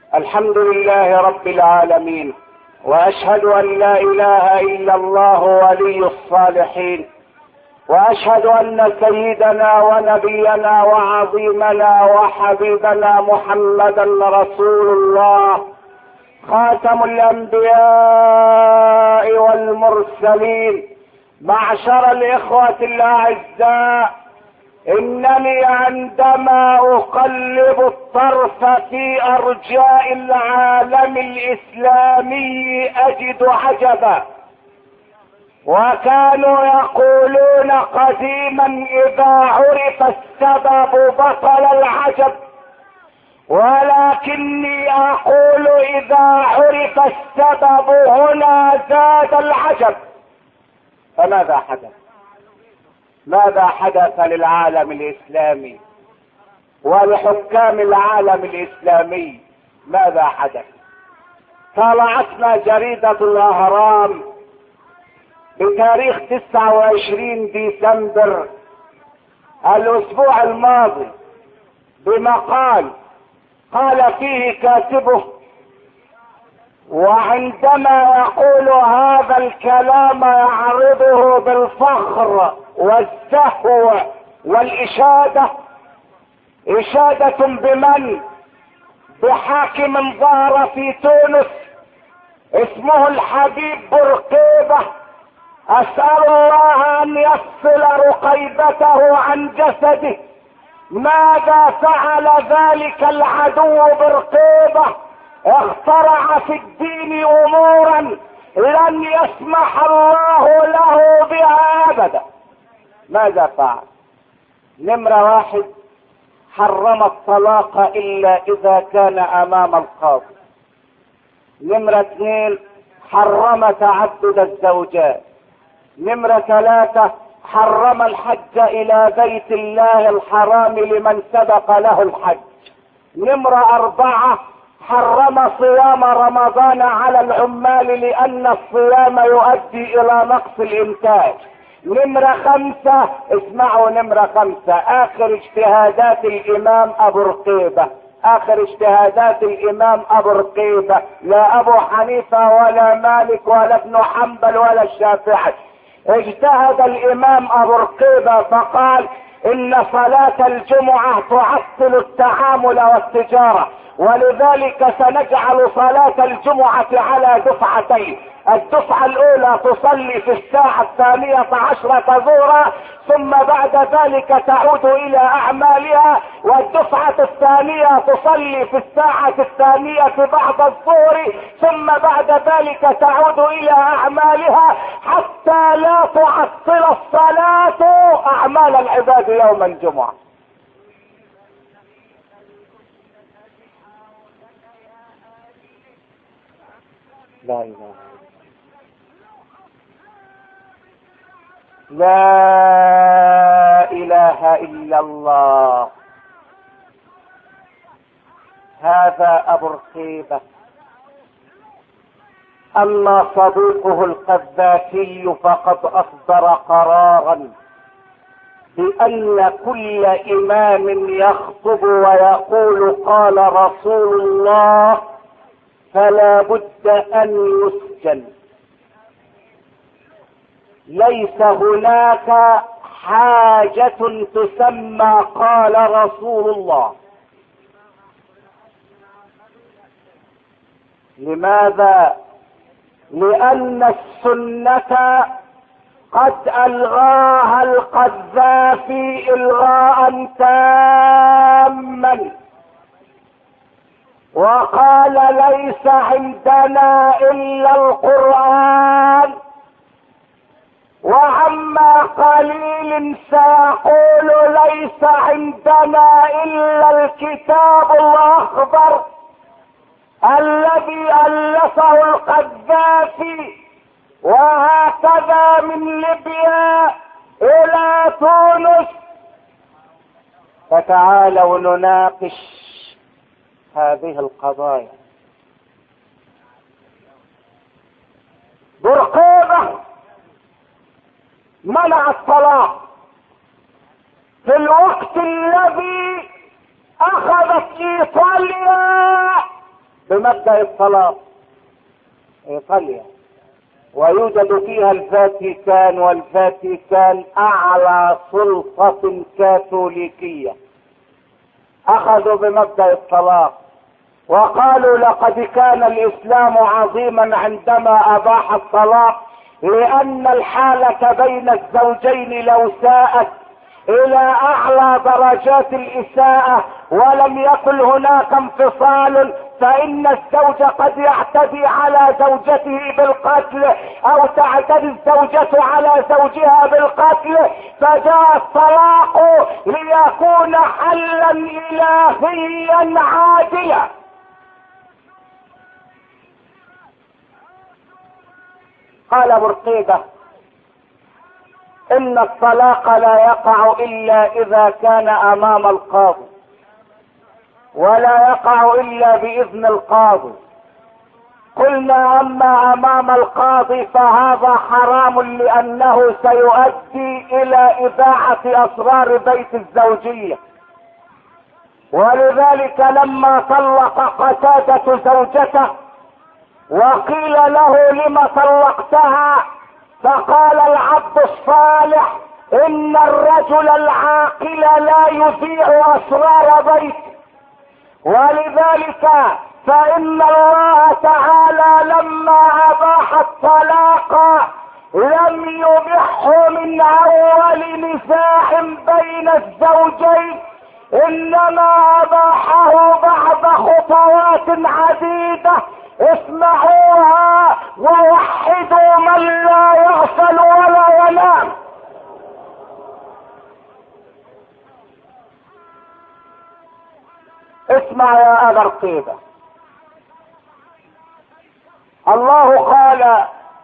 الحمد لله رب العالمين، واشهد ان لا اله الا الله ولي الصالحين، واشهد ان سيدنا ونبينا وعظيمنا وحبيبنا محمدا رسول الله، خاتم الانبياء والمرسلين. معشر الاخوة الاعزاء، انني عندما اقلب الطرف في ارجاء العالم الاسلامي اجد عجبا. وكانوا يقولون قديما اذا عرف السبب بطل العجب، ولكني اقول اذا عرف السبب هنا زاد العجب. فماذا حدث؟ ماذا حدث للعالم الاسلامي ولحكام العالم الاسلامي؟ ماذا حدث؟ طلعتنا جريدة الاهرام بتاريخ 29 ديسمبر الاسبوع الماضي بمقال قال فيه كاتبه، وعندما يقول هذا الكلام يعرضه بالفخر والسهو والإشادة. إشادة بمن؟ بحاكم ظهر في تونس اسمه الحبيب بورقيبة. أسأل الله أن يفصل رقيبته عن جسده. ماذا فعل ذلك العدو بورقيبة؟ اخترع في الدين امورا لن يسمح الله له بها ابدا. ماذا فعل؟ نمرة 1، حرم الطلاق الا اذا كان امام القاضي. نمرة 2، حرم تعدد الزوجات. نمرة 3، حرم الحج الى بيت الله الحرام لمن سبق له الحج. نمرة 4، حرم صيام رمضان على العمال لان الصيام يؤدي الى نقص الانتاج. نمرة 5، اسمعوا نمرة 5، اخر اجتهادات الامام ابو رقيبة، اخر اجتهادات الامام ابو رقيبة، لا ابو حنيفة ولا مالك ولا ابن حنبل ولا الشافعي. اجتهد الامام ابو رقيبة فقال ان صلاة الجمعة تعطل التعامل والتجارة، ولذلك سنجعل صلاة الجمعة على دفعتين. الدفعة الاولى تصلي في الساعة 12 ظهرا، ثم بعد ذلك تعود الى اعمالها، والدفعة الثانية تصلي في الساعة 2 بعد الظهر، ثم بعد ذلك تعود الى اعمالها حتى لا تعطل الصلاة اعمال العباد يوم الجمعة. لا اله لا اله الا الله. هذا ابو رقيبة. اما صديقه القذافي فقد اصدر قرارا بان كل امام يخطب ويقول قال رسول الله فلا بد ان يسجن. ليس هناك حاجة تسمى قال رسول الله. لماذا؟ لأن السنة قد ألغاها القذافي إلغاء تاما، وقال ليس عندنا إلا القرآن، وعما قليل سيقول ليس عندنا إلا الكتاب الأخضر الذي ألفه القذافي، وهكذا من ليبيا إلى تونس. فتعالوا نناقش هذه القضايا. بورقيبة منع الطلاق في الوقت الذي اخذت ايطاليا بمبدأ الطلاق. ايطاليا ويوجد فيها الفاتيكان، والفاتيكان اعلى سلطة كاثوليكية، اخذوا بمبدأ الطلاق وقالوا لقد كان الاسلام عظيما عندما اباح الطلاق، لان الحالة بين الزوجين لو ساءت الى اعلى درجات الاساءة ولم يكن هناك انفصال، فان الزوج قد يعتدي على زوجته بالقتل او تعتدي الزوجة على زوجها بالقتل، فجاء الطلاق ليكون حلا الهيا عادلا. قال برقيبة ان الطلاق لا يقع الا اذا كان امام القاضي، ولا يقع الا باذن القاضي. قلنا اما امام القاضي فهذا حرام، لانه سيؤدي الى اذاعة اسرار بيت الزوجية. ولذلك لما طلق قتادة زوجته وقيل له لم طلقتها، فقال العبد الصالح ان الرجل العاقل لا يذيع اسرار بيته. ولذلك فان الله تعالى لما اباح الطلاق لم يبحه من اول نزاع بين الزوجين، انما اباحه بعد خطوات عديدة. اسمعوها ووحدوا من لا يغفل ولا ينام. اسمع يا ابا رقيبة، الله قال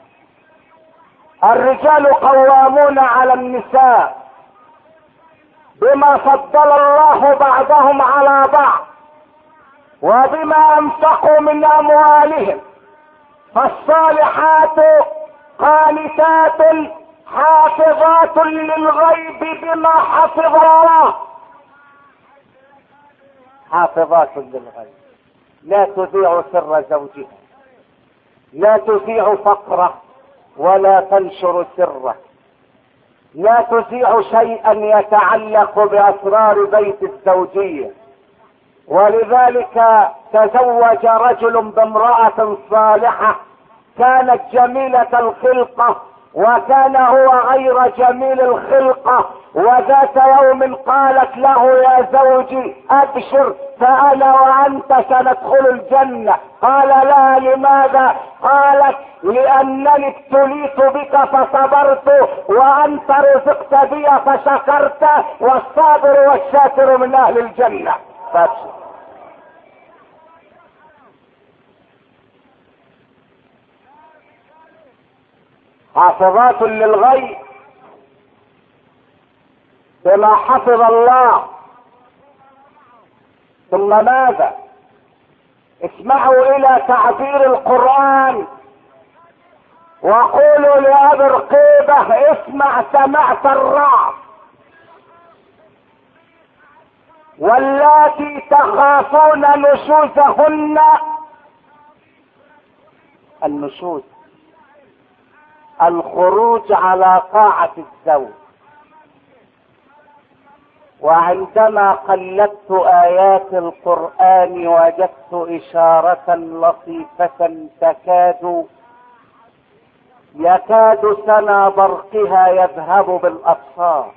الرجال قوامون على النساء بما فضل الله بعضهم على بعض وبما انفقوا من اموالهم، فالصالحات قانتات حافظات للغيب بما حفظ الله. حافظات للغيب، لا تذيع سر زوجها، لا تذيع فقره ولا تنشر سره، لا تذيع شيئا يتعلق باسرار بيت الزوجية. ولذلك تزوج رجل بامرأة صالحة كانت جميلة الخلقة وكان هو غير جميل الخلقة، وذات يوم قالت له يا زوجي ابشر فانا وانت سندخل الجنة. قال لها لماذا؟ قالت لانني ابتليت بك فصبرت وانت رزقت بي فشكرت، والصابر والشاكر من اهل الجنة. فابشر. حافظات للغيب بما حفظ الله. ثم ماذا؟ اسمعوا الى تعبير القرآن وقولوا لأبي رقيبة اسمع سمعت الرعد. واللاتي تخافون نشوزهن، النشوز الخروج على طاعة الزوج. وعندما قلبت آيات القرآن وجدت إشارة لطيفة يكاد سنا برقها يذهب بالأبصار.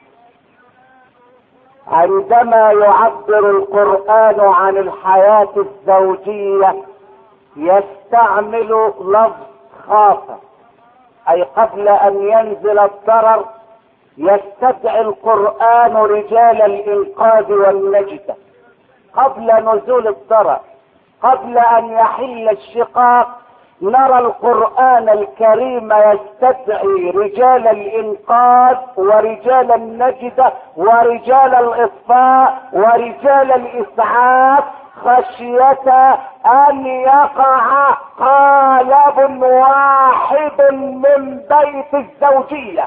عندما يعبر القرآن عن الحياة الزوجية يستعمل لفظ خاصة، أي قبل أن ينزل الضرر يستدعي القرآن رجال الإنقاذ والنجدة قبل نزول الضرر، قبل أن يحل الشقاق. نرى القرآن الكريم يستدعي رجال الإنقاذ ورجال النجدة ورجال الإطفاء ورجال الإسعاف خشية أن يقع قالب واحد من بيت الزوجية.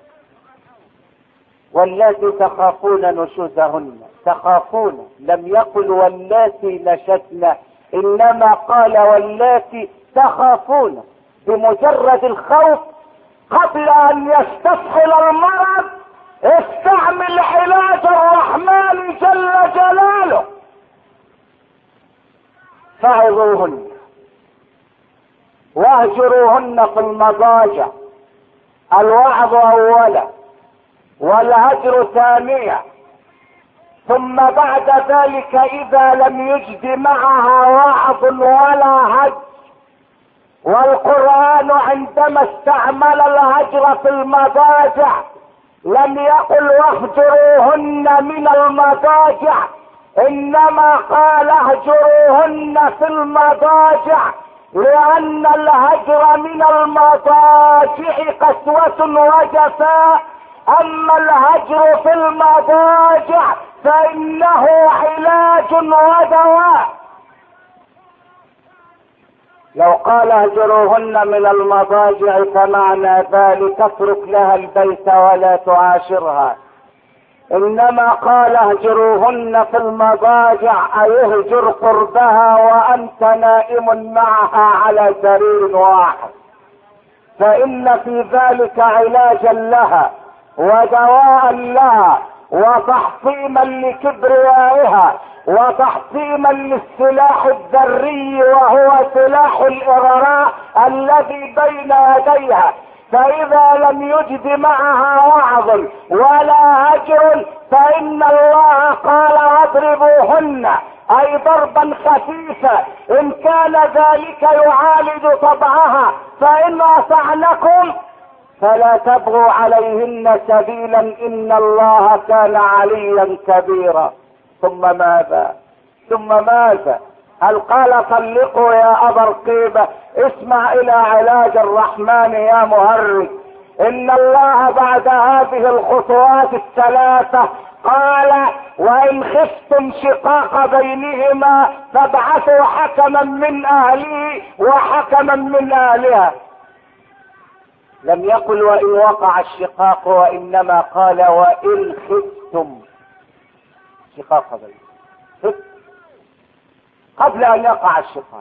واللاتي تخافون نشوزهن، تخافون، لم يقل واللاتي نشزن انما قال واللاتي تخافون، بمجرد الخوف قبل ان يستفحل المرض استعمل علاج الرحمن جل جلاله. فعظوهن واهجروهن في المضاجع، الوعظ اولا والهجر ثانيا، ثم بعد ذلك اذا لم يجد معها وعظ ولا هجر، والقرآن عندما استعمل الهجر في المضاجع لم يقل واهجروهن من المضاجع، انما قال اهجروهن في المضاجع، لان الهجر من المضاجع قسوة وجفاء، اما الهجر في المضاجع فانه علاج ودواء. لو قال اهجروهن من المضاجع فمعنى ذلك اترك لها البيت ولا تعاشرها، انما قال اهجروهن في المضاجع اي اهجر قربها وانت نائم معها على سرير واحد، فان في ذلك علاجا لها ودواء لها وتحطيما لكبريائها وتحطيما للسلاح الذري وهو سلاح الإغراء الذي بين يديها. فإذا لم يجد معها وعظ ولا هجر فإن الله قال واضربوهن، أي ضربا خفيفا، إن كان ذلك يعالج طبعها، فإن أطعنكم فلا تبغوا عليهن سبيلا إن الله كان عليا كبيرا. ثم ماذا؟ هل قال طلقوا يا أبا رقيبة؟ اسمع إلى علاج الرحمن يا مهرج. إن الله بعد هذه الخطوات الثلاثة قال وإن خفتم شقاق بينهما فابعثوا حكما من أهله وحكما من أهلها. لم يقل وإن وقع الشقاق، وإنما قال وإن خفتم شقاق بينهما قبل أن يقع الشقاق.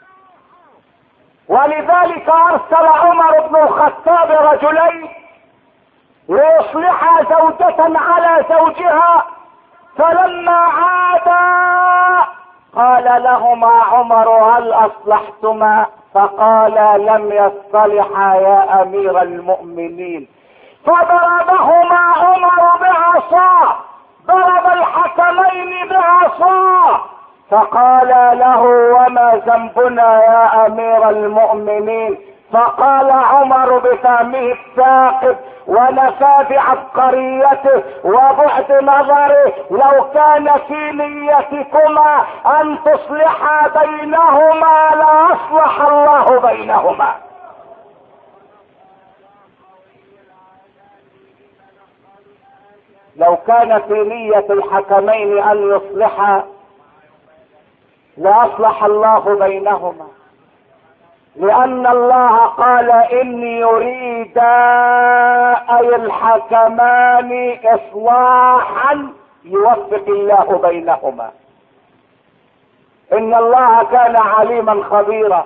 ولذلك أرسل عمر بن الخطاب رجلين ليصلحا زوجة على زوجها، فلما عادا قال لهما عمر هل أصلحتما؟ فقال لم يصطلحا يا أمير المؤمنين. فضربهما عمر بعصاه، ضرب الحكمين بعصاه، فقال له وما ذنبنا يا أمير المؤمنين؟ فقال عمر بفهمه الثاقب ونفاذ عبقريته وبعد نظره لو كان في نيتكما أن تصلحا بينهما لأصلح الله بينهما. لو كان في نية الحكمين أن يصلحا لأصلح الله بينهما، لأن الله قال إن يريدا أي الحكمان إصلاحا يوفق الله بينهما. إن الله كان عليما خبيرا.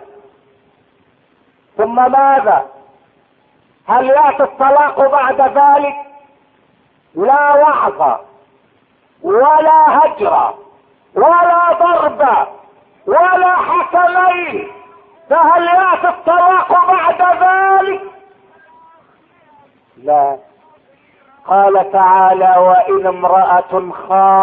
ثم ماذا؟ هل يأتي الطلاق بعد ذلك؟ لا وعظ ولا هجر ولا ضرب ولا حكمين، فهل يأتي الطلاق بعد ذلك؟ لا. قال تعالى وإن امرأة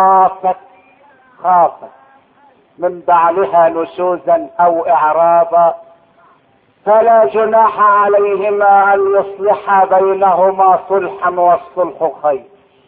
خافت من بعلها نشوزا أو إعراضا فلا جناح عليهما أن يصلحا بينهما صلحا والصلح خير.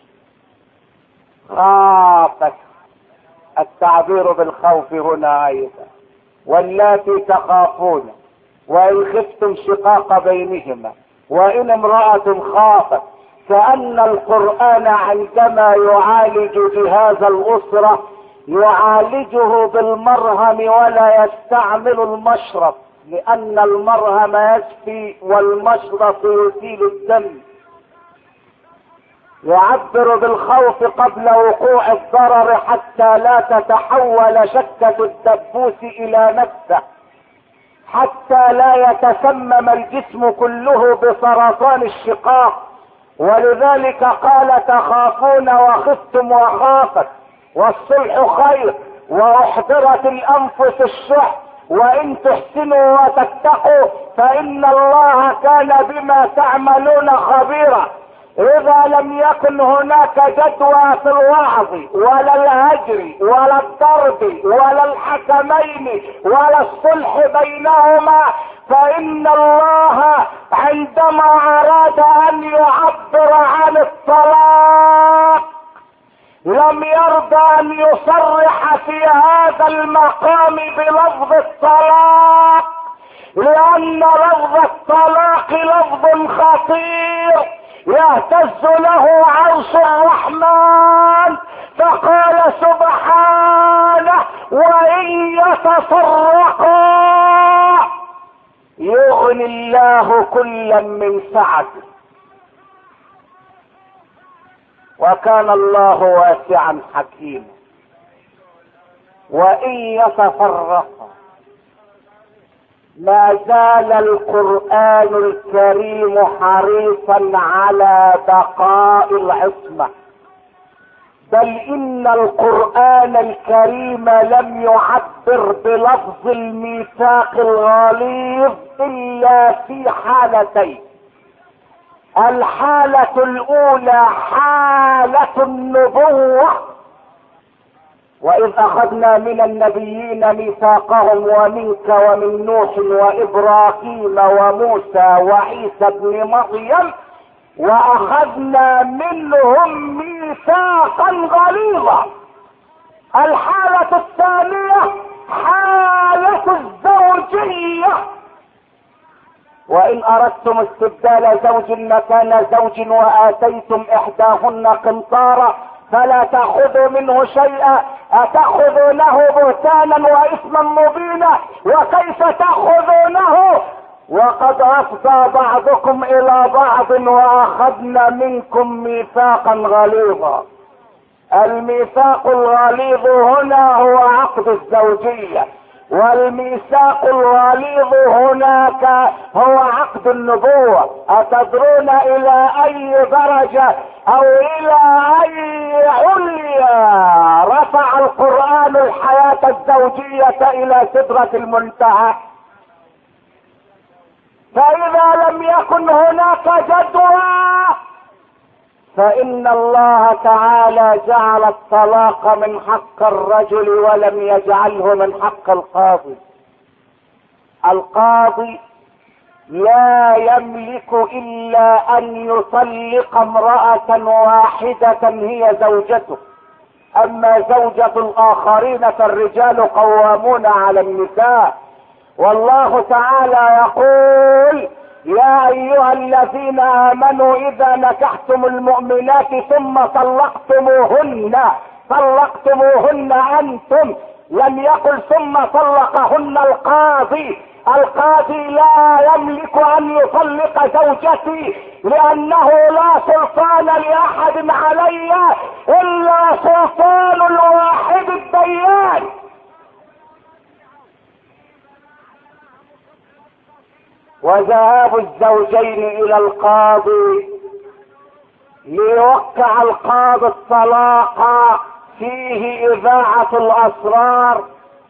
خافت، التعبير بالخوف هنا أيضا. واللاتي تخافون وإن خفتم شقاق بينهما وإن امرأة خافت، كأن القرآن عندما يعالج جهاز الأسرة يعالجه بالمرهم ولا يستعمل المشرط، لأن المرهم يشفي والمشرط يزيل الدم. يعبر بالخوف قبل وقوع الضرر حتى لا تتحول شكة الدبوس الى نفسه، حتى لا يتسمم الجسم كله بسرطان الشقاق. ولذلك قال تخافون وخفتم وخافت، والصلح خير، واحضرت الانفس الشح، وان تحسنوا وتتقوا فان الله كان بما تعملون خبيرا. اذا لم يكن هناك جدوى في الوعظ ولا الهجر ولا الضرب ولا الحكمين ولا الصلح بينهما، فان الله عندما اراد ان يعبر عن الطلاق لم يرضى ان يصرح في هذا المقام بلفظ الطلاق، لان لفظ الطلاق لفظ خطير يهتز له عرش الرحمن. فقال سبحانه وان يتفرقا يغني الله كلا من سعته، وكان الله واسعا حكيما. وان يتفرقا ما زال القرآن الكريم حريصا على بقاء العصمة، بل ان القرآن الكريم لم يعبر بلفظ الميثاق الغليظ الا في حالتين. الحالة الاولى حالة النبوة، واذ اخذنا من النبيين ميثاقهم ومنك ومن نوح وابراهيم وموسى وعيسى ابن مريم واخذنا منهم ميثاقا غليظا. الحالة الثانية حالة الزوجية، وان اردتم استبدال زوج مكان زوج واتيتم احداهن قنطارا فلا تأخذوا منه شيئا أتأخذونه بهتانا وإثما مبينا، وكيف تأخذونه وقد أفضى بعضكم إلى بعض وأخذنا منكم ميثاقا غليظا. الميثاق الغليظ هنا هو عقد الزوجية، والميثاق الغليظ هناك هو عقد النبوة. أتدرون إلى أي درجة أو إلى أي عليا رفع القرآن الحياة الزوجية إلى سدرة المنتهى؟ فإذا لم يكن هناك جدوى فإن الله تعالى جعل الطلاق من حق الرجل ولم يجعله من حق القاضي. القاضي لا يملك إلا أن يطلق امرأة واحدة هي زوجته، أما زوجة الآخرين فالرجال قوامون على النساء. والله تعالى يقول يا ايها الذين امنوا اذا نكحتم المؤمنات ثم طلقتموهن انتم، لم يقل ثم طلقهن القاضي. القاضي لا يملك ان يطلق زوجتي لانه لا سلطان لاحد علي الا سلطان الواحد الديان. وذهاب الزوجين الى القاضي ليوقع القاضي الطلاق فيه اذاعة الاسرار،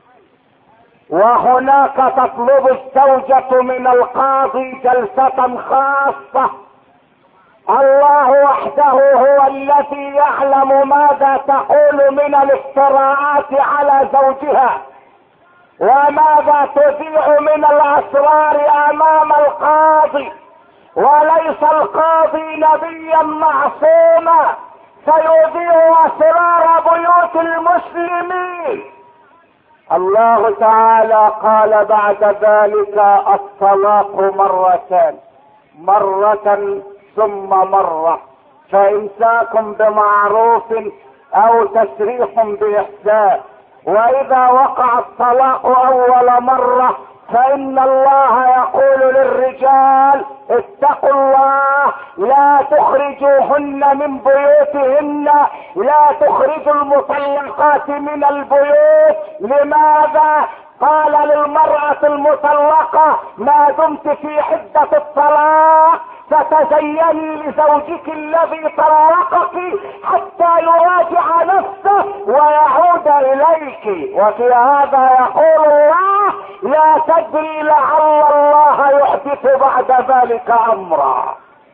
وهناك تطلب الزوجة من القاضي جلسة خاصة. الله وحده هو الذي يعلم ماذا تقول من الافتراءات على زوجها وماذا تذيع من الاسرار امام القاضي، وليس القاضي نبيا معصوما سيذيع اسرار بيوت المسلمين. الله تعالى قال بعد ذلك الطلاق مرتان، مرة ثم مرة، فامساك بمعروف او تسريح باحسان. واذا وقع الطلاق اول مرة فإن الله يقول للرجال اتقوا الله، لا تخرجوهن من بيوتهن، لا تخرجوا المطلقات من البيوت. لماذا؟ قال للمرأة المطلقة ما دمت في حدة الطلاق فتزيني لزوجك الذي طلقك حتى يراجع نفسه ويعود اليك. وفي هذا يقول الله لا تدري لعل الله يحدث بعد ذلك امرا.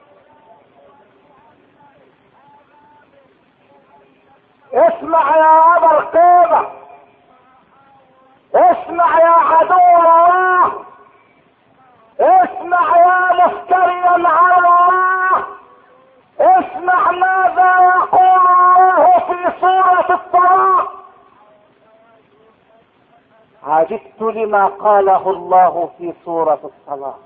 اسمع يا ابا القيمة، اسمع يا عدو الله، اسمع يا مفتريا على الله، اسمع ماذا يقول الله في سورة الطلاق. عجبت لما قاله الله في سورة الطلاق.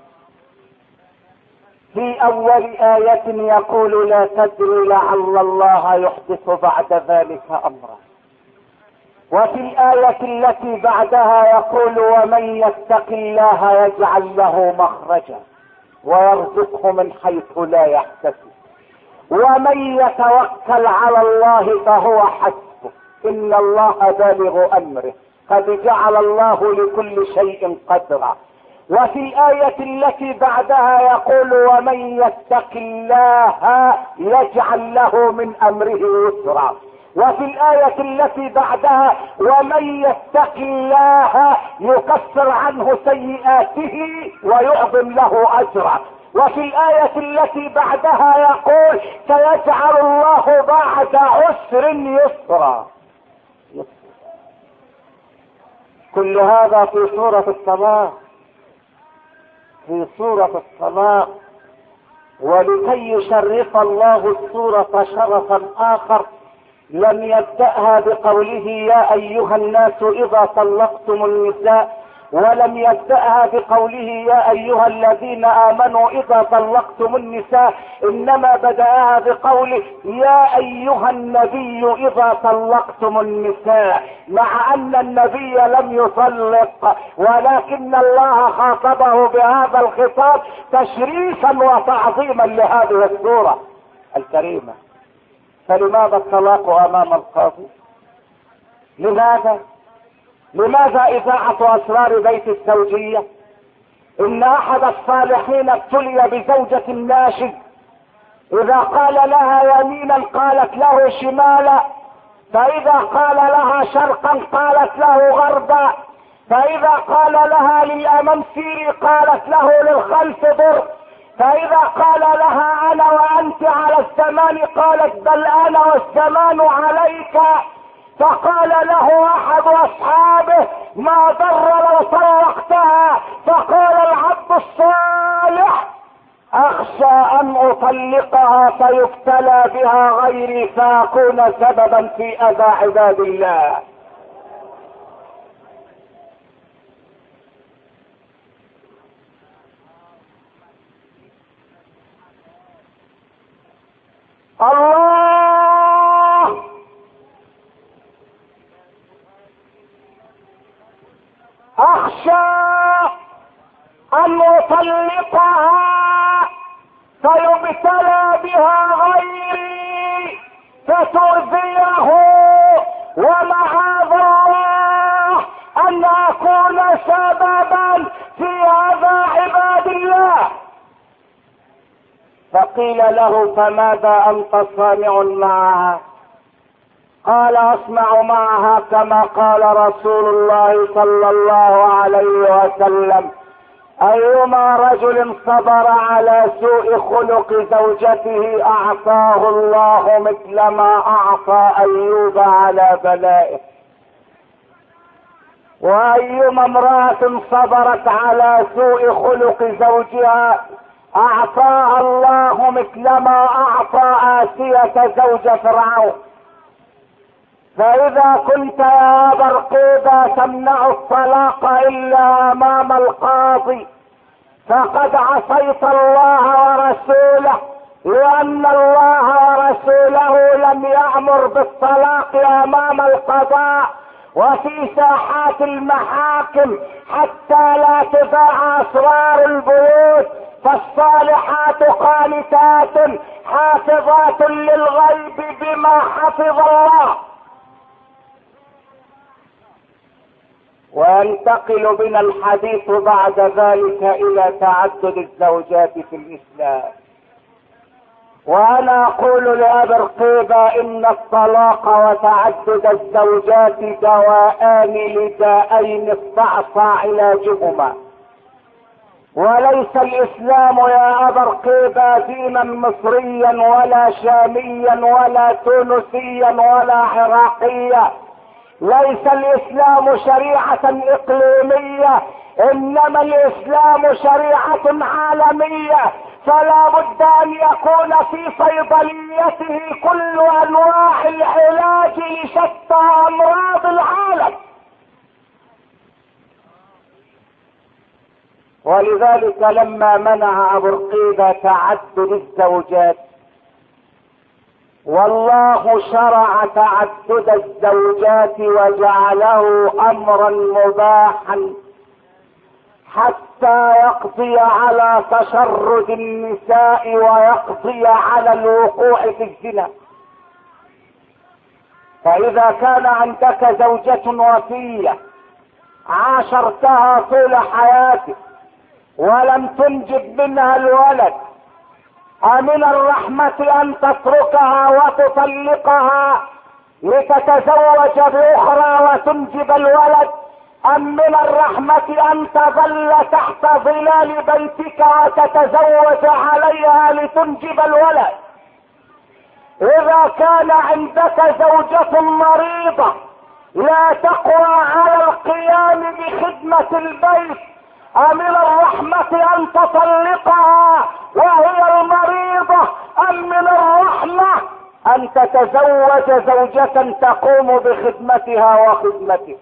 في اول آية يقول لا تدري لعل الله يحدث بعد ذلك امرا، وفي الآية التي بعدها يقول ومن يتق الله يجعل له مخرجا ويرزقه من حيث لا يحتسب ومن يتوكل على الله فهو حسبه ان الله بالغ امره قد جعل الله لكل شيء قدرا. وفي الآية التي بعدها يقول ومن يتق الله يجعل له من امره يسرا. وفي الآية التي بعدها ومن يتق الله يكفر عنه سيئاته ويعظم له اجرا. وفي الآية التي بعدها يقول سيجعل الله بعد عسر يسرا. كل هذا في سورة الطلاق، في سورة الطلاق. ولكي يشرف الله السورة شرفا آخر لم يبدأها بقوله يا أيها الناس إذا طلقتم النساء، ولم يبدأها بقوله يا أيها الذين آمنوا إذا طلقتم النساء، إنما بدأها بقوله يا أيها النبي إذا طلقتم النساء، مع أن النبي لم يطلق، ولكن الله خاطبه بهذا الخطاب تشريفا وتعظيما لهذه السورة الكريمة. فلماذا الطلاق امام القاضي؟ لماذا اذاعة اسرار بيت الزوجية؟ ان احد الصالحين ابتلي بزوجة ناشز، اذا قال لها يمينا قالت له شمالا، فاذا قال لها شرقا قالت له غربا، فاذا قال لها للامام سيري قالت له للخلف ضر، فاذا قال لها انا وانت على الزمان قالت بل انا والزمان عليك. فقال له احد اصحابه ما ضر لو طلقتها، فقال العبد الصالح اخشى ان اطلقها فيبتلى بها غيري فاكون سببا في اذى عباد الله. الله اخشى ان اطلقها فيبتلى بها غيري فتؤذيه، ومعاذ الله ان اكون سببا في اذى عباد الله. فقيل له فماذا انت صانع معها؟ قال اصنع معها كما قال رسول الله صلى الله عليه وسلم ايما رجل صبر على سوء خلق زوجته اعطاه الله مثل ما اعطى ايوب على بلائه، وايما امرأة صبرت على سوء خلق زوجها اعطاها الله مثل ما اعطى آسية زوج فرعون. فاذا كنت يا ابا القيبة تمنع الطلاق الا امام القاضي فقد عصيت الله ورسوله، لان الله ورسوله لم يأمر بالطلاق امام القضاء، وفي ساحات المحاكم حتى لا تذاع اسرار البيوت، فالصالحات قانتات حافظات للغيب بما حفظ الله. وينتقل بنا الحديث بعد ذلك الى تعدد الزوجات في الاسلام. وانا اقول لابي رقيبة ان الطلاق وتعدد الزوجات دواءان لداءين استعصى علاجهما، وليس الاسلام يا ابا رقيبة دينا مصريا ولا شاميا ولا تونسيا ولا عراقيا، ليس الاسلام شريعة اقليمية، انما الاسلام شريعة عالمية، فلا بد ان يكون في صيدليته كل انواع العلاج لشتى امراض العالم. ولذلك لما منع ابو رقيبة تعدد الزوجات، والله شرع تعدد الزوجات وجعله امرا مباحا حتى يقضي على تشرد النساء ويقضي على الوقوع في الزنا. فاذا كان عندك زوجة وفية عاشرتها طول حياتك ولم تنجب منها الولد، أمن الرحمة أن تتركها وتطلقها لتتزوج بأخرى وتنجب الولد، أم من الرحمة أن تظل تحت ظلال بيتك وتتزوج عليها لتنجب الولد؟ إذا كان عندك زوجة مريضة لا تقوى على القيام بخدمة البيت، أمن الرحمة أن تطلقها وهي المريضة، أم من الرحمة أن تتزوج زوجة تقوم بخدمتها وخدمتك؟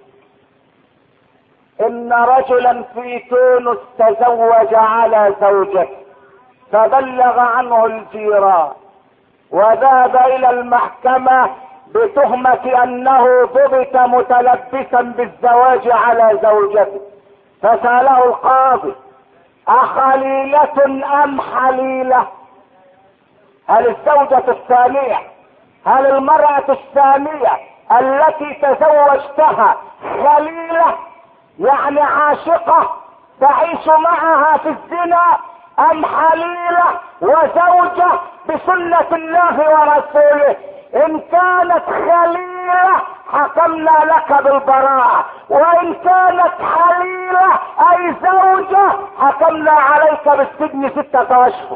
إن رجلا في تونس تزوج على زوجته فبلغ عنه الجيران وذهب إلى المحكمة بتهمة أنه ضبط متلبسا بالزواج على زوجته، فسأله القاضي: أخليلة أم حليلة؟ هل الزوجة الثانية، هل المرأة الثانية التي تزوجتها خليلة يعني عاشقة تعيش معها في الزنا، أم حليلة وزوجة بسنة الله ورسوله؟ إن كانت خليلة حكمنا لك بالبراءة، وإن كانت حليلة أي زوجة حكمنا عليك بالسجن 6 أشهر.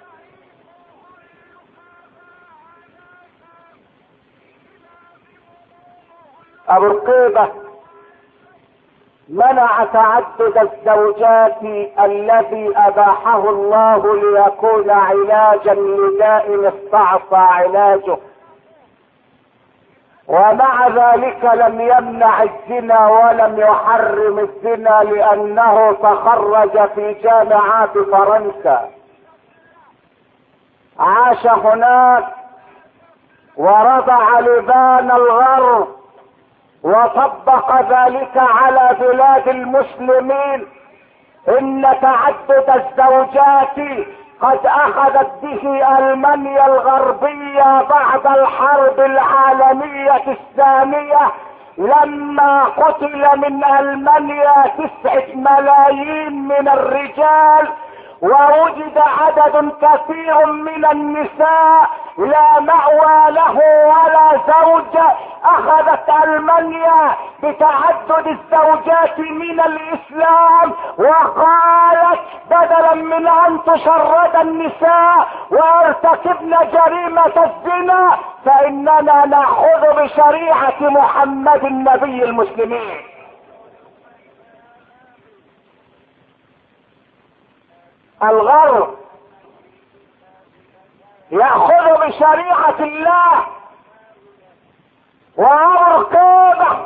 أبو رقيبة منع تعدد الزوجات الذي أباحه الله ليكون علاجا لداء استعصى علاجه، ومع ذلك لم يمنع الزنا ولم يحرم الزنا لأنه تخرج في جامعات فرنسا، عاش هناك ورضع لبان الغرب وطبق ذلك على بلاد المسلمين. إن تعدد الزوجات قد أخذت به ألمانيا الغربية بعد الحرب العالمية الثانية، لما قتل من ألمانيا 9 ملايين من الرجال ووجد عدد كثير من النساء لا مأوى له ولا زوج. اخذت المانيا بتعدد الزوجات من الاسلام وقالت: بدلا من ان تشرد النساء ويرتكبن جريمة الزنا فاننا ناخذ بشريعة محمد النبي المسلمين. الغرب يأخذ بشريعة الله، وأرقابه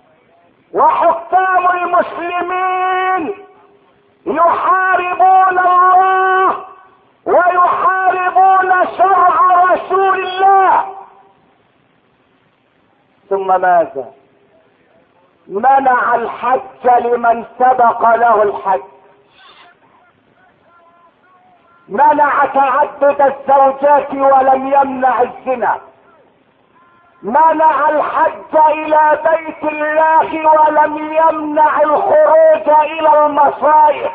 وحكام المسلمين يحاربون الله ويحاربون شرع رسول الله. ثم ماذا؟ منع الحج لمن سبق له الحج، منع تعدد الزوجات ولم يمنع الزنا، منع الحج الى بيت الله ولم يمنع الخروج الى المصايف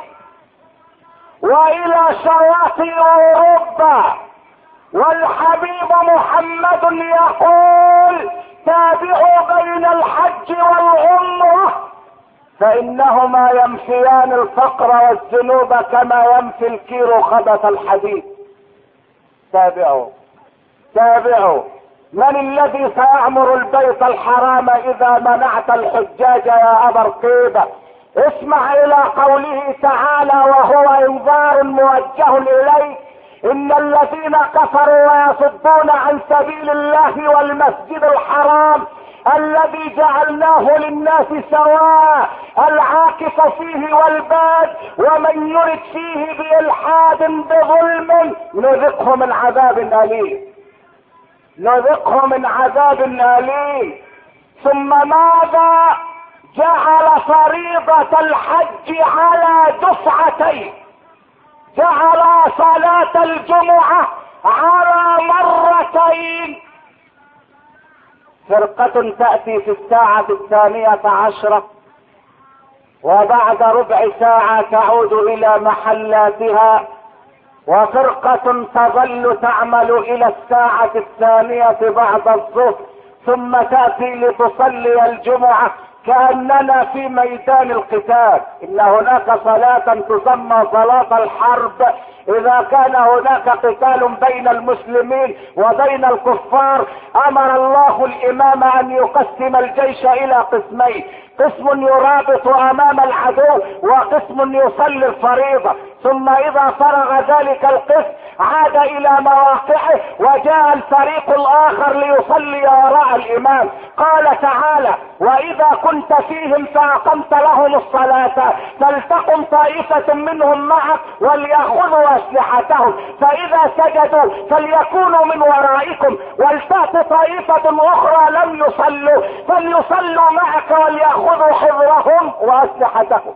والى شواطئ اوروبا. والحبيب محمد يقول: تابعوا بين الحج والعمرة فانهما ينفيان الفقر والذنوب كما ينفي الكير خبث الحديد. تابعوا تابعوا. من الذي سيعمر البيت الحرام اذا منعت الحجاج يا ابا رقيبة؟ اسمع الى قوله تعالى وهو انذار موجه اليك: ان الذين كفروا ويصدون عن سبيل الله والمسجد الحرام الذي جعلناه للناس سواء العاكف فيه والباد ومن يرد فيه بإلحاد بظلم نذقه من عذاب أليم، نذقه من عذاب أليم. ثم ماذا؟ جعل فريضة الحج على دفعتين، جعل صلاة الجمعة على مرتين. فرقة تأتي في الساعة 12 وبعد ربع ساعة تعود إلى محلاتها، وفرقة تظل تعمل إلى الساعة 2 بعد الظهر ثم تأتي لتصلي الجمعة كأننا في ميدان القتال. إن هناك صلاة تسمى صلاة الحرب إذا كان هناك قتال بين المسلمين وبين الكفار. أمر الله الإمام أن يقسم الجيش إلى قسمين: قسم يرابط أمام العدو وقسم يصلي الفريضة. ثم إذا فرغ ذلك القسم عاد إلى مواقعه وجاء الفريق الآخر ليصلي وراء الإمام. قال تعالى: وإذا كنت فيهم فأقمت لهم الصلاة فلتقم طائفة منهم معك وليأخذوا أسلحتهم فإذا سجدوا فليكونوا من ورائكم ولتأت طائفة أخرى لم يصلوا فليصلوا معك وليأخذوا حذرهم وأسلحتهم.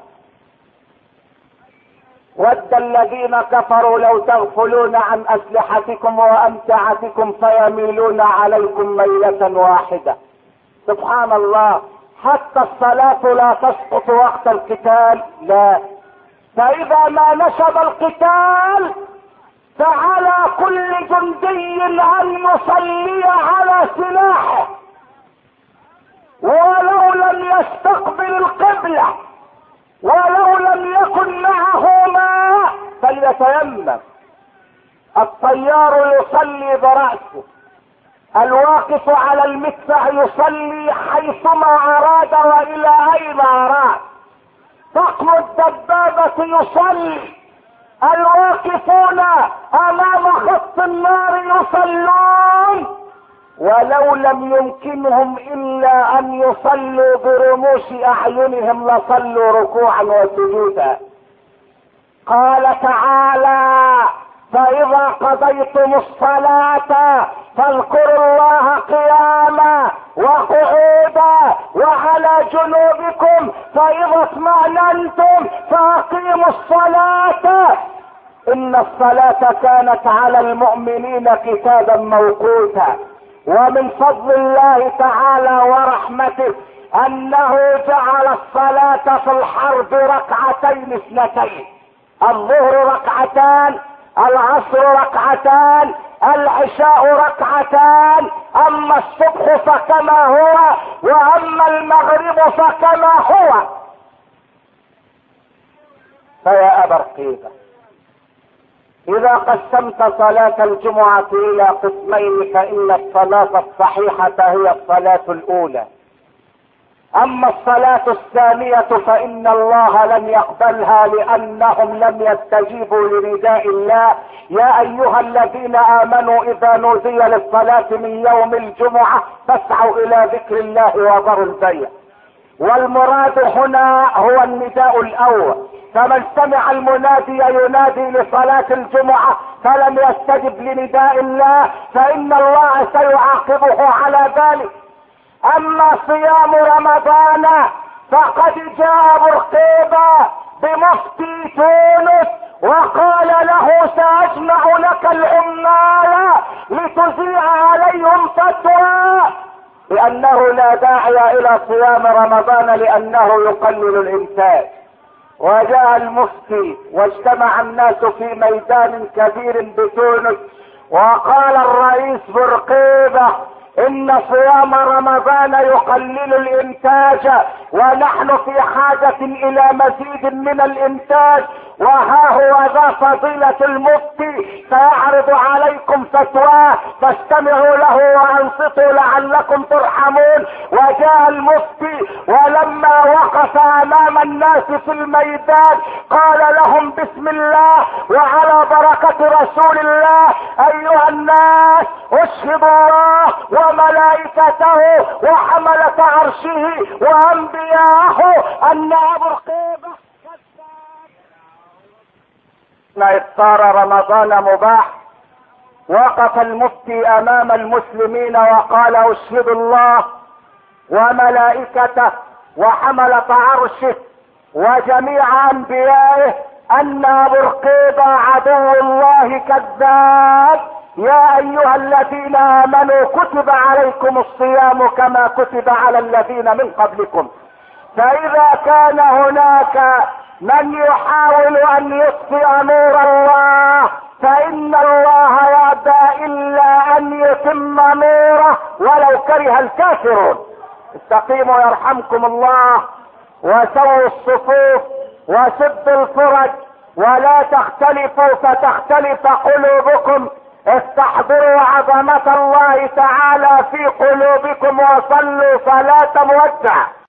ود الذين كفروا لو تغفلون عن أسلحتكم وأمتعتكم فيميلون عليكم ميلة واحدة. سبحان الله، حتى الصلاة لا تسقط وقت القتال، لا. فإذا ما نشب القتال فعلى كل جندي أن يصلي على سلاحه ولو لم يستقبل القبلة ولو لم يكن معه ماء فليتيمم. الطيار يصلي برأسه، الواقف على المدفع يصلي حيثما أراد وإلى أين أراد، طقم الدبابة يصلي، الواقفون أمام خط النار يصلون، ولو لم يمكنهم إلا أن يصلوا برموش أعينهم لصلوا ركوعا وسجودا. قال تعالى: فإذا قضيتم الصلاة فاذكروا الله قياما وقعودا وعلى جنوبكم فإذا اطمأننتم فأقيموا الصلاة إن الصلاة كانت على المؤمنين كتابا موقوتا. ومن فضل الله تعالى ورحمته أنه جعل الصلاة في الحرب ركعتين اثنتين: الظهر ركعتان، العصر ركعتان، العشاء ركعتان. اما الصبح فكما هو واما المغرب فكما هو. فيا ابا رقيبة، اذا قسمت صلاة الجمعة الى قسمين فان الصلاة الصحيحة هي الصلاة الاولى، اما الصلاة الثانية فان الله لم يقبلها لانهم لم يستجيبوا لنداء الله: يا ايها الذين امنوا اذا نودي للصلاة من يوم الجمعة فاسعوا الى ذكر الله وذروا البيع. والمراد هنا هو النداء الاول، فمن سمع المنادي ينادي لصلاة الجمعة فلم يستجب لنداء الله فان الله سيعاقبه على ذلك. اما صيام رمضان فقد جاء برقيبة بمفتي تونس وقال له سأجمع لك العمال لتذيع عليهم فتوى بأنه لا داعي إلى صيام رمضان لأنه يقلل الإنتاج. وجاء المفتي واجتمع الناس في ميدان كبير بتونس، وقال الرئيس برقيبة ان صيام رمضان يقلل الانتاج ونحن في حاجة الى مزيد من الانتاج، وها هو ذا فضيلة المفتي سيعرض عليكم فتواه فاستمعوا له وانصتوا لعلكم ترحمون. وجاء المفتي ولما وقف امام الناس في الميدان قال لهم بسم الله وعلى بركة رسول الله ايها الناس اشهد الله وملائكته وحملة عرشه وانبياءه ان ابو رقيبة افطار رمضان مباح. وقف المفتي امام المسلمين وقال اشهد الله وملائكته وحملة عرشه وجميع انبيائه ان ابو رقيبة عدو الله كذاب. يا ايها الذين امنوا كتب عليكم الصيام كما كتب على الذين من قبلكم. فاذا كان هناك من يحاول ان يطفئ نور الله فان الله يأبى الا ان يتم نوره ولو كره الكافرون. استقيموا يرحمكم الله وسووا الصفوف وسدوا الفرج ولا تختلفوا فتختلف قلوبكم. استحضروا عظمة الله تعالى في قلوبكم وصلوا صلاة موسعة.